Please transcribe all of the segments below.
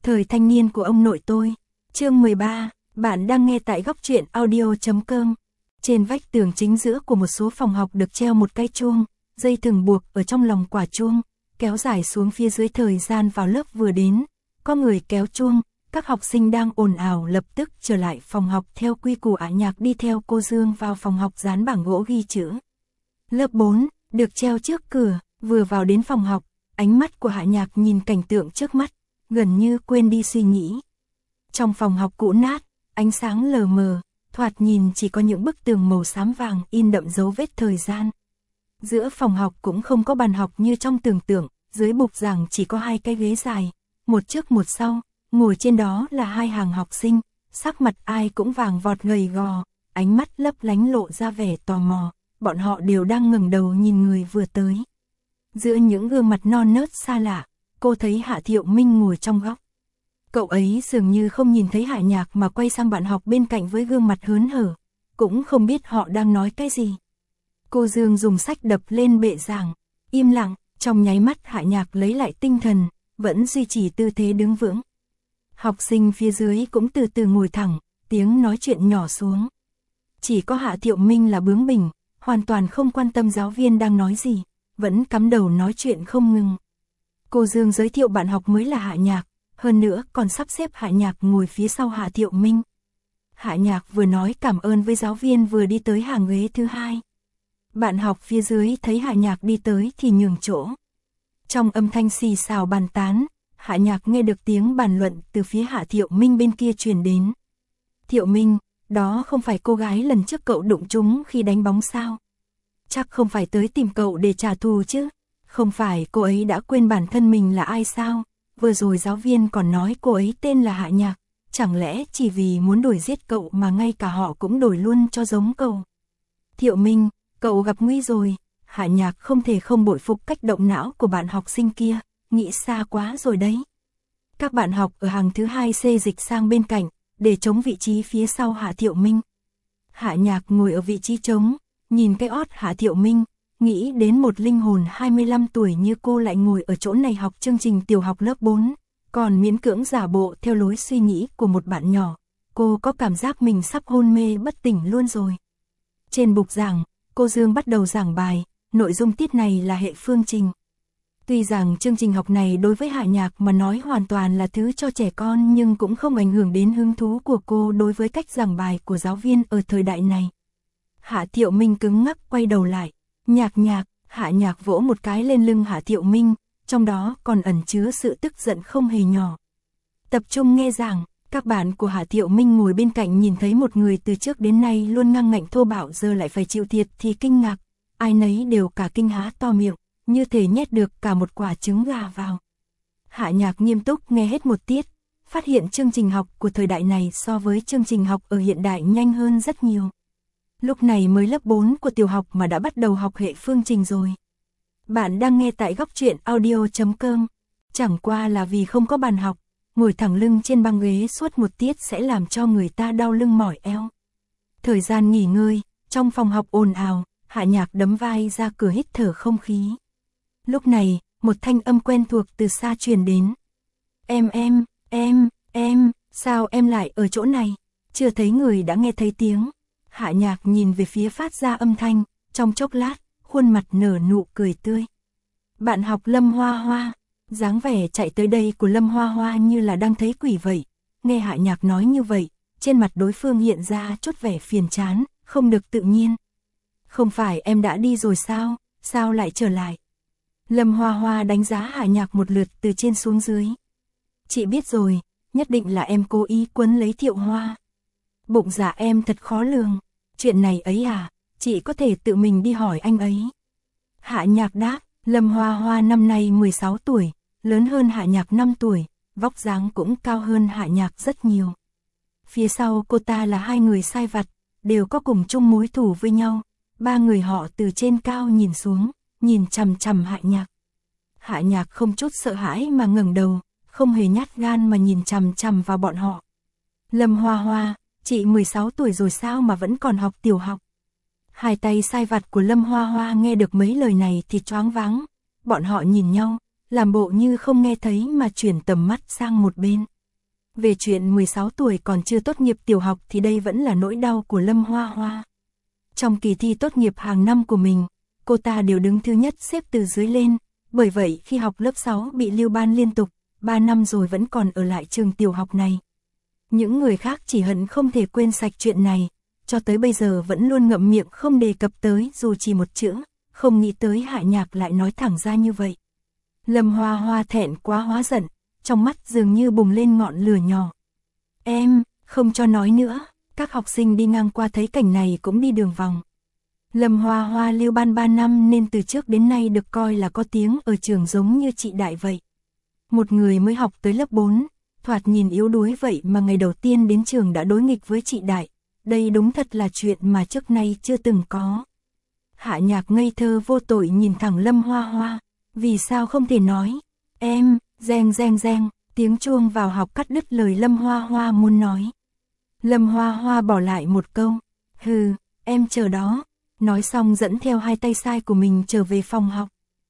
Thời thanh niên của ông nội tôi. Chương 13, bạn đang nghe tại góc truyện audio.com. Trên vách tường chính giữa của một số phòng học được treo một cái chuông, dây thừng buộc ở trong lòng quả chuông, kéo dài xuống phía dưới. Thời gian vào lớp vừa đến, có người kéo chuông, các học sinh đang ồn ào lập tức trở lại phòng học theo quy củ. Hạ Nhạc đi theo cô Dương vào phòng học dán bảng gỗ ghi chữ. Lớp 4, được treo trước cửa, vừa vào đến phòng học, ánh mắt của Hạ Nhạc nhìn cảnh tượng trước mắt, gần như quên đi suy nghĩ. Trong phòng học cũ nát, ánh sáng lờ mờ, thoạt nhìn chỉ có những bức tường màu xám vàng in đậm dấu vết thời gian. Giữa phòng học cũng không có bàn học như trong tưởng tượng, dưới bục giảng chỉ có 2 cái ghế dài, một trước một sau, ngồi trên đó là 2 hàng học sinh, sắc mặt ai cũng vàng vọt gầy gò, ánh mắt lấp lánh lộ ra vẻ tò mò, bọn họ đều đang ngẩng đầu nhìn người vừa tới. Giữa những gương mặt non nớt xa lạ, cô thấy Hạ Thiệu Minh ngồi trong góc. Cậu ấy dường như không nhìn thấy Hạ Nhạc mà quay sang bạn học bên cạnh với gương mặt hớn hở, cũng không biết họ đang nói cái gì. Cô Dương dùng sách đập lên bệ giảng, im lặng, trong nháy mắt Hạ Nhạc lấy lại tinh thần, vẫn duy trì tư thế đứng vững. Học sinh phía dưới cũng từ từ ngồi thẳng, tiếng nói chuyện nhỏ xuống. Chỉ có Hạ Thiệu Minh là bướng bỉnh, hoàn toàn không quan tâm giáo viên đang nói gì, vẫn cắm đầu nói chuyện không ngừng. Cô Dương giới thiệu bạn học mới là Hạ Nhạc, hơn nữa còn sắp xếp Hạ Nhạc ngồi phía sau Hạ Thiệu Minh. Hạ Nhạc vừa nói cảm ơn với giáo viên vừa đi tới hàng ghế thứ 2. Bạn học phía dưới thấy Hạ Nhạc đi tới thì nhường chỗ. Trong âm thanh xì xào bàn tán, Hạ Nhạc nghe được tiếng bàn luận từ phía Hạ Thiệu Minh bên kia truyền đến. Thiệu Minh, đó không phải cô gái lần trước cậu đụng trúng khi đánh bóng sao? Chắc không phải tới tìm cậu để trả thù chứ? Không phải cô ấy đã quên bản thân mình là ai sao? Vừa rồi giáo viên còn nói cô ấy tên là Hạ Nhạc, chẳng lẽ chỉ vì muốn đuổi giết cậu mà ngay cả họ cũng đổi luôn cho giống cậu? Thiệu Minh, cậu gặp nguy rồi. Hạ Nhạc không thể không bội phục cách động não của bạn học sinh kia, nghĩ xa quá rồi đấy. Các bạn học ở hàng thứ 2 xê dịch sang bên cạnh, để chống vị trí phía sau Hạ Thiệu Minh. Hạ Nhạc ngồi ở vị trí trống, nhìn cái ót Hạ Thiệu Minh, nghĩ đến một linh hồn 25 tuổi như cô lại ngồi ở chỗ này học chương trình tiểu học lớp 4, còn miễn cưỡng giả bộ theo lối suy nghĩ của một bạn nhỏ. Cô có cảm giác mình sắp hôn mê bất tỉnh luôn rồi. Trên bục giảng, cô Dương bắt đầu giảng bài, nội dung tiết này là hệ phương trình. Tuy rằng chương trình học này đối với Hạ Nhạc mà nói hoàn toàn là thứ cho trẻ con nhưng cũng không ảnh hưởng đến hứng thú của cô đối với cách giảng bài của giáo viên ở thời đại này. Hạ Thiệu Minh cứng ngắc quay đầu lại. Nhạc Nhạc, Hạ Nhạc vỗ một cái lên lưng Hạ Thiệu Minh, trong đó còn ẩn chứa sự tức giận không hề nhỏ. Tập trung nghe giảng, các bạn của Hạ Thiệu Minh ngồi bên cạnh nhìn thấy một người từ trước đến nay luôn ngang ngạnh thô bạo giờ lại phải chịu thiệt thì kinh ngạc, ai nấy đều cả kinh há to miệng, như thể nhét được cả một quả trứng gà vào. Hạ Nhạc nghiêm túc nghe hết một tiết, phát hiện chương trình học của thời đại này so với chương trình học ở hiện đại nhanh hơn rất nhiều. Lúc này mới lớp 4 của tiểu học mà đã bắt đầu học hệ phương trình rồi. Bạn đang nghe tại góc truyện audio.com. Chẳng qua là vì không có bàn học, ngồi thẳng lưng trên băng ghế suốt một tiết sẽ làm cho người ta đau lưng mỏi eo. Thời gian nghỉ ngơi, trong phòng học ồn ào, Hạ Nhạc đấm vai ra cửa hít thở không khí. Lúc này, một thanh âm quen thuộc từ xa truyền đến. Em, sao em lại ở chỗ này? Chưa thấy người đã nghe thấy tiếng. Hạ Nhạc nhìn về phía phát ra âm thanh, trong chốc lát, khuôn mặt nở nụ cười tươi. Bạn học Lâm Hoa Hoa, dáng vẻ chạy tới đây của Lâm Hoa Hoa như là đang thấy quỷ vậy. Nghe Hạ Nhạc nói như vậy, trên mặt đối phương hiện ra chút vẻ phiền chán, không được tự nhiên. Không phải em đã đi rồi sao, sao lại trở lại? Lâm Hoa Hoa đánh giá Hạ Nhạc một lượt từ trên xuống dưới. Chị biết rồi, nhất định là em cố ý quấn lấy Thiệu Hoa. Bụng dạ em thật khó lường, chuyện này ấy à, chị có thể tự mình đi hỏi anh ấy. Hạ Nhạc đáp, Lâm Hoa Hoa năm nay 16 tuổi, lớn hơn Hạ Nhạc 5 tuổi, vóc dáng cũng cao hơn Hạ Nhạc rất nhiều. Phía sau cô ta là 2 người sai vặt, đều có cùng chung mối thù với nhau, 3 người họ từ trên cao nhìn xuống, nhìn chằm chằm Hạ Nhạc. Hạ Nhạc không chút sợ hãi mà ngẩng đầu, không hề nhát gan mà nhìn chằm chằm vào bọn họ. Lâm Hoa Hoa, chị 16 tuổi rồi sao mà vẫn còn học tiểu học? 2 tay sai vặt của Lâm Hoa Hoa nghe được mấy lời này thì choáng váng. Bọn họ nhìn nhau, làm bộ như không nghe thấy mà chuyển tầm mắt sang một bên. Về chuyện 16 tuổi còn chưa tốt nghiệp tiểu học thì đây vẫn là nỗi đau của Lâm Hoa Hoa. Trong kỳ thi tốt nghiệp hàng năm của mình, cô ta đều đứng thứ nhất xếp từ dưới lên, bởi vậy khi học lớp 6 bị lưu ban liên tục, 3 năm rồi vẫn còn ở lại trường tiểu học này. Những người khác chỉ hận không thể quên sạch chuyện này, cho tới bây giờ vẫn luôn ngậm miệng không đề cập tới dù chỉ một chữ, không nghĩ tới Hạ Nhạc lại nói thẳng ra như vậy. Lâm Hoa Hoa thẹn quá hóa giận, trong mắt dường như bùng lên ngọn lửa nhỏ. Em, không cho nói nữa, các học sinh đi ngang qua thấy cảnh này cũng đi đường vòng. Lâm Hoa Hoa lưu ban 3 năm nên từ trước đến nay được coi là có tiếng ở trường giống như chị Đại vậy. Một người mới học tới lớp 4, thoạt nhìn yếu đuối vậy mà ngày đầu tiên đến trường đã đối nghịch với chị Đại. Đây đúng thật là chuyện mà trước nay chưa từng có. Hạ Nhạc ngây thơ vô tội nhìn thẳng Lâm Hoa Hoa. Vì sao không thể nói? Em, reng reng reng, tiếng chuông vào học cắt đứt lời Lâm Hoa Hoa muốn nói. Lâm Hoa Hoa bỏ lại một câu. Hừ, em chờ đó. Nói xong dẫn theo hai tay sai của mình trở về phòng học.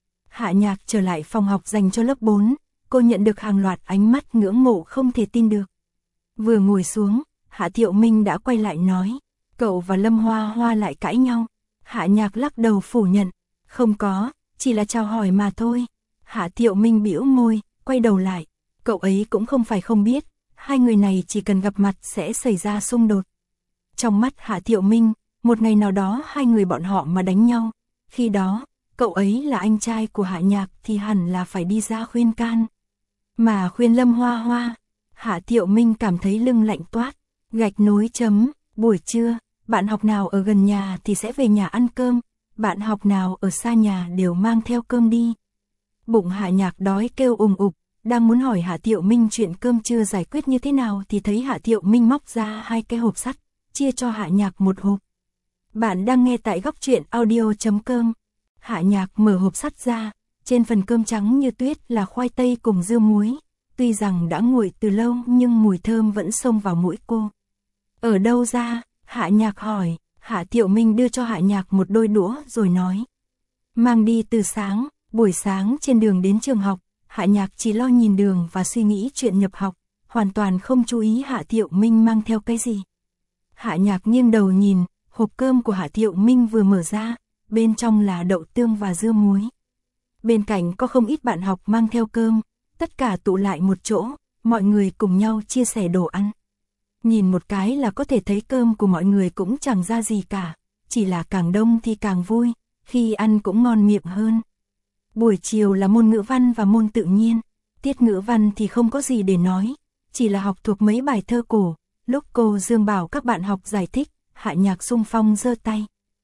Hạ Nhạc trở lại phòng học dành cho lớp 4. Cô nhận được hàng loạt ánh mắt ngưỡng mộ không thể tin được. Vừa ngồi xuống, Hạ Thiệu Minh đã quay lại nói. Cậu và Lâm Hoa Hoa lại cãi nhau. Hạ Nhạc lắc đầu phủ nhận. Không có, chỉ là chào hỏi mà thôi. Hạ Thiệu Minh bĩu môi, quay đầu lại. Cậu ấy cũng không phải không biết, hai người này chỉ cần gặp mặt sẽ xảy ra xung đột. Trong mắt Hạ Thiệu Minh, một ngày nào đó hai người bọn họ mà đánh nhau. Khi đó, cậu ấy là anh trai của Hạ Nhạc thì hẳn là phải đi ra khuyên can. Mà khuyên Lâm Hoa Hoa, Hạ Thiệu Minh cảm thấy lưng lạnh toát. Gạch nối chấm, buổi trưa, bạn học nào ở gần nhà thì sẽ về nhà ăn cơm, bạn học nào ở xa nhà đều mang theo cơm đi. Bụng Hạ Nhạc đói kêu ùng ục, đang muốn hỏi Hạ Thiệu Minh chuyện cơm trưa giải quyết như thế nào thì thấy Hạ Thiệu Minh móc ra hai cái hộp sắt, chia cho Hạ Nhạc một hộp. Bạn đang nghe tại góc truyện audio.com. Hạ Nhạc mở hộp sắt ra, trên phần cơm trắng như tuyết là khoai tây cùng dưa muối. Tuy rằng đã nguội từ lâu nhưng mùi thơm vẫn xông vào mũi cô. Ở đâu ra? Hạ Nhạc hỏi. Hạ Thiệu Minh đưa cho Hạ Nhạc một đôi đũa rồi nói. Mang đi từ sáng, buổi sáng trên đường đến trường học, Hạ Nhạc chỉ lo nhìn đường và suy nghĩ chuyện nhập học, hoàn toàn không chú ý Hạ Thiệu Minh mang theo cái gì. Hạ Nhạc nghiêng đầu nhìn, hộp cơm của Hạ Thiệu Minh vừa mở ra, bên trong là đậu tương và dưa muối. Bên cạnh có không ít bạn học mang theo cơm, tất cả tụ lại một chỗ, mọi người cùng nhau chia sẻ đồ ăn. Nhìn một cái là có thể thấy cơm của mọi người cũng chẳng ra gì cả, chỉ là càng đông thì càng vui, khi ăn cũng ngon miệng hơn. Buổi chiều là môn ngữ văn và môn tự nhiên, tiết ngữ văn thì không có gì để nói, chỉ là học thuộc mấy bài thơ cổ. Lúc cô Dương bảo các bạn học giải thích, Hạ Nhạc xung phong giơ tay.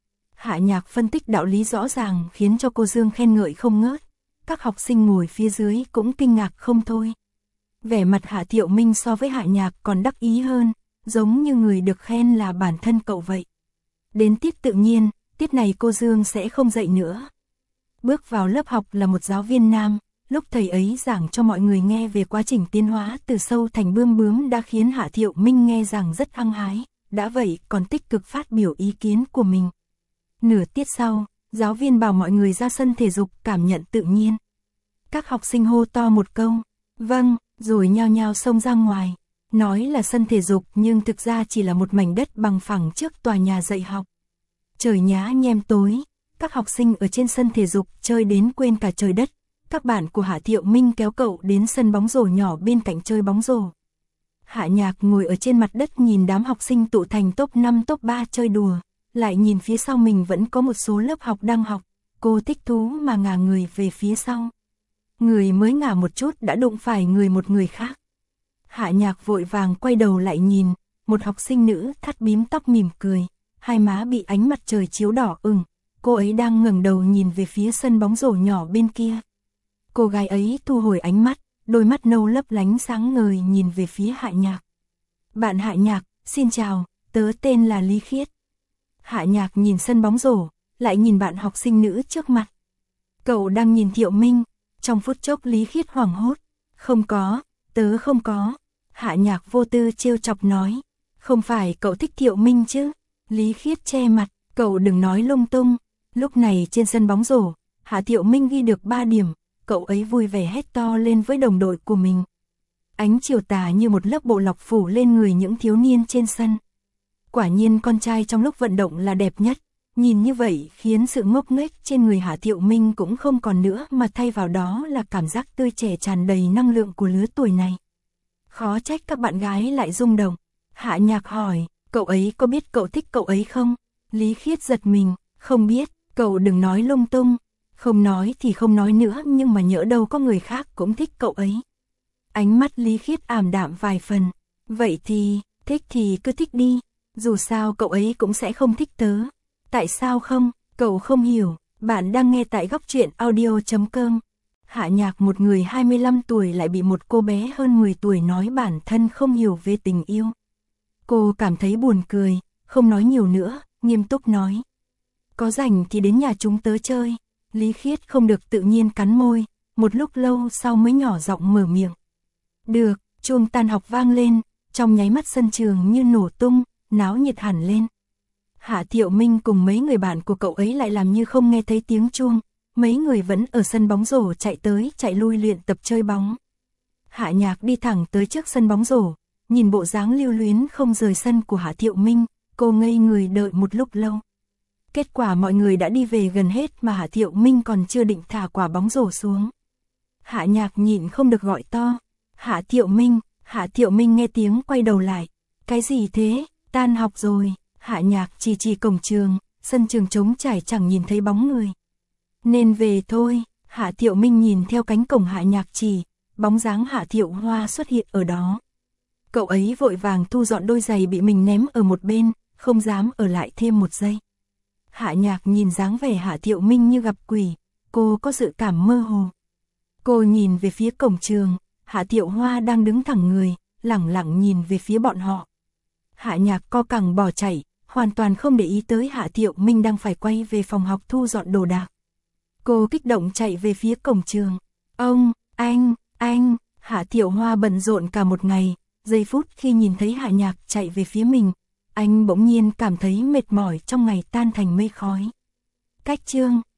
Hạ Nhạc phân tích đạo lý rõ ràng khiến cho cô Dương khen ngợi không ngớt, các học sinh ngồi phía dưới cũng kinh ngạc không thôi. Vẻ mặt Hạ Thiệu Minh so với Hạ Nhạc còn đắc ý hơn, giống như người được khen là bản thân cậu vậy. Đến tiết tự nhiên, tiết này cô Dương sẽ không dạy nữa. Bước vào lớp học là một giáo viên nam, lúc thầy ấy giảng cho mọi người nghe về quá trình tiến hóa từ sâu thành bươm bướm đã khiến Hạ Thiệu Minh nghe rằng rất hăng hái, đã vậy còn tích cực phát biểu ý kiến của mình. Nửa tiết sau, giáo viên bảo mọi người ra sân thể dục cảm nhận tự nhiên. Các học sinh hô to một câu, vâng, rồi nhao nhao xông ra ngoài. Nói là sân thể dục nhưng thực ra chỉ là một mảnh đất bằng phẳng trước tòa nhà dạy học. Trời nhá nhem tối, các học sinh ở trên sân thể dục chơi đến quên cả trời đất. Các bạn của Hạ Thiệu Minh kéo cậu đến sân bóng rổ nhỏ bên cạnh chơi bóng rổ. Hạ Nhạc ngồi ở trên mặt đất nhìn đám học sinh tụ thành top 5 top 3 chơi đùa, lại nhìn phía sau mình vẫn có một số lớp học đang học, cô thích thú mà ngả người về phía sau. Người mới ngả một chút đã đụng phải một người khác. Hạ Nhạc vội vàng quay đầu lại nhìn, một học sinh nữ thắt bím tóc mỉm cười, hai má bị ánh mặt trời chiếu đỏ ửng, cô ấy đang ngẩng đầu nhìn về phía sân bóng rổ nhỏ bên kia. Cô gái ấy thu hồi ánh mắt, đôi mắt nâu lấp lánh sáng ngời nhìn về phía Hạ Nhạc. Bạn Hạ Nhạc, xin chào, tớ tên là Lý Khiết. Hạ Nhạc nhìn sân bóng rổ, lại nhìn bạn học sinh nữ trước mặt. Cậu đang nhìn Thiệu Minh, trong phút chốc Lý Khiết hoảng hốt. Không có, tớ không có. Hạ Nhạc vô tư trêu chọc nói. Không phải cậu thích Thiệu Minh chứ? Lý Khiết che mặt, cậu đừng nói lung tung. Lúc này trên sân bóng rổ, Hạ Thiệu Minh ghi được 3 điểm, cậu ấy vui vẻ hét to lên với đồng đội của mình. Ánh chiều tà như một lớp bộ lọc phủ lên người những thiếu niên trên sân. Quả nhiên con trai trong lúc vận động là đẹp nhất. Nhìn như vậy khiến sự ngốc nghếch trên người Hạ Thiệu Minh cũng không còn nữa mà thay vào đó là cảm giác tươi trẻ tràn đầy năng lượng của lứa tuổi này. Khó trách các bạn gái lại rung động. Hạ Nhạc hỏi, cậu ấy có biết cậu thích cậu ấy không? Lý Khiết giật mình, không biết, cậu đừng nói lung tung. Không nói thì không nói nữa nhưng mà nhỡ đâu có người khác cũng thích cậu ấy. Ánh mắt Lý Khiết ảm đạm vài phần. Vậy thì, thích thì cứ thích đi. Dù sao cậu ấy cũng sẽ không thích tớ. Tại sao không? Cậu không hiểu. Bạn đang nghe tại góc truyện audio.com. Hạ Nhạc, một người 25 tuổi lại bị một cô bé hơn 10 tuổi nói bản thân không hiểu về tình yêu. Cô cảm thấy buồn cười, không nói nhiều nữa, nghiêm túc nói. Có rảnh thì đến nhà chúng tớ chơi. Lý Khiết không được tự nhiên cắn môi, một lúc lâu sau mới nhỏ giọng mở miệng. Được, chuông tan học vang lên, trong nháy mắt sân trường như nổ tung, náo nhiệt hẳn lên. Hạ Thiệu Minh cùng mấy người bạn của cậu ấy lại làm như không nghe thấy tiếng chuông, mấy người vẫn ở sân bóng rổ chạy tới chạy lui luyện tập chơi bóng. Hạ Nhạc đi thẳng tới trước sân bóng rổ, nhìn bộ dáng lưu luyến không rời sân của Hạ Thiệu Minh, cô ngây người đợi một lúc lâu. Kết quả mọi người đã đi về gần hết mà Hạ Thiệu Minh còn chưa định thả quả bóng rổ xuống. Hạ Nhạc nhịn không được gọi to. Hạ Thiệu Minh nghe tiếng quay đầu lại. Cái gì thế, tan học rồi. Hạ Nhạc chỉ cổng trường, sân trường trống trải chẳng nhìn thấy bóng người. Nên về thôi. Hạ Thiệu Minh nhìn theo cánh cổng Hạ Nhạc chỉ, bóng dáng Hạ Thiệu Hoa xuất hiện ở đó. Cậu ấy vội vàng thu dọn đôi giày bị mình ném ở một bên, không dám ở lại thêm một giây. Hạ Nhạc nhìn dáng vẻ Hạ Thiệu Minh như gặp quỷ, cô có dự cảm mơ hồ. Cô nhìn về phía cổng trường, Hạ Thiệu Hoa đang đứng thẳng người, lẳng lặng nhìn về phía bọn họ. Hạ Nhạc co cẳng bỏ chạy, hoàn toàn không để ý tới Hạ Thiệu Minh đang phải quay về phòng học thu dọn đồ đạc. Cô kích động chạy về phía cổng trường. Anh, Hạ Thiệu Hoa bận rộn cả một ngày, giây phút khi nhìn thấy Hạ Nhạc chạy về phía mình, anh bỗng nhiên cảm thấy mệt mỏi trong ngày tan thành mây khói. Cách chương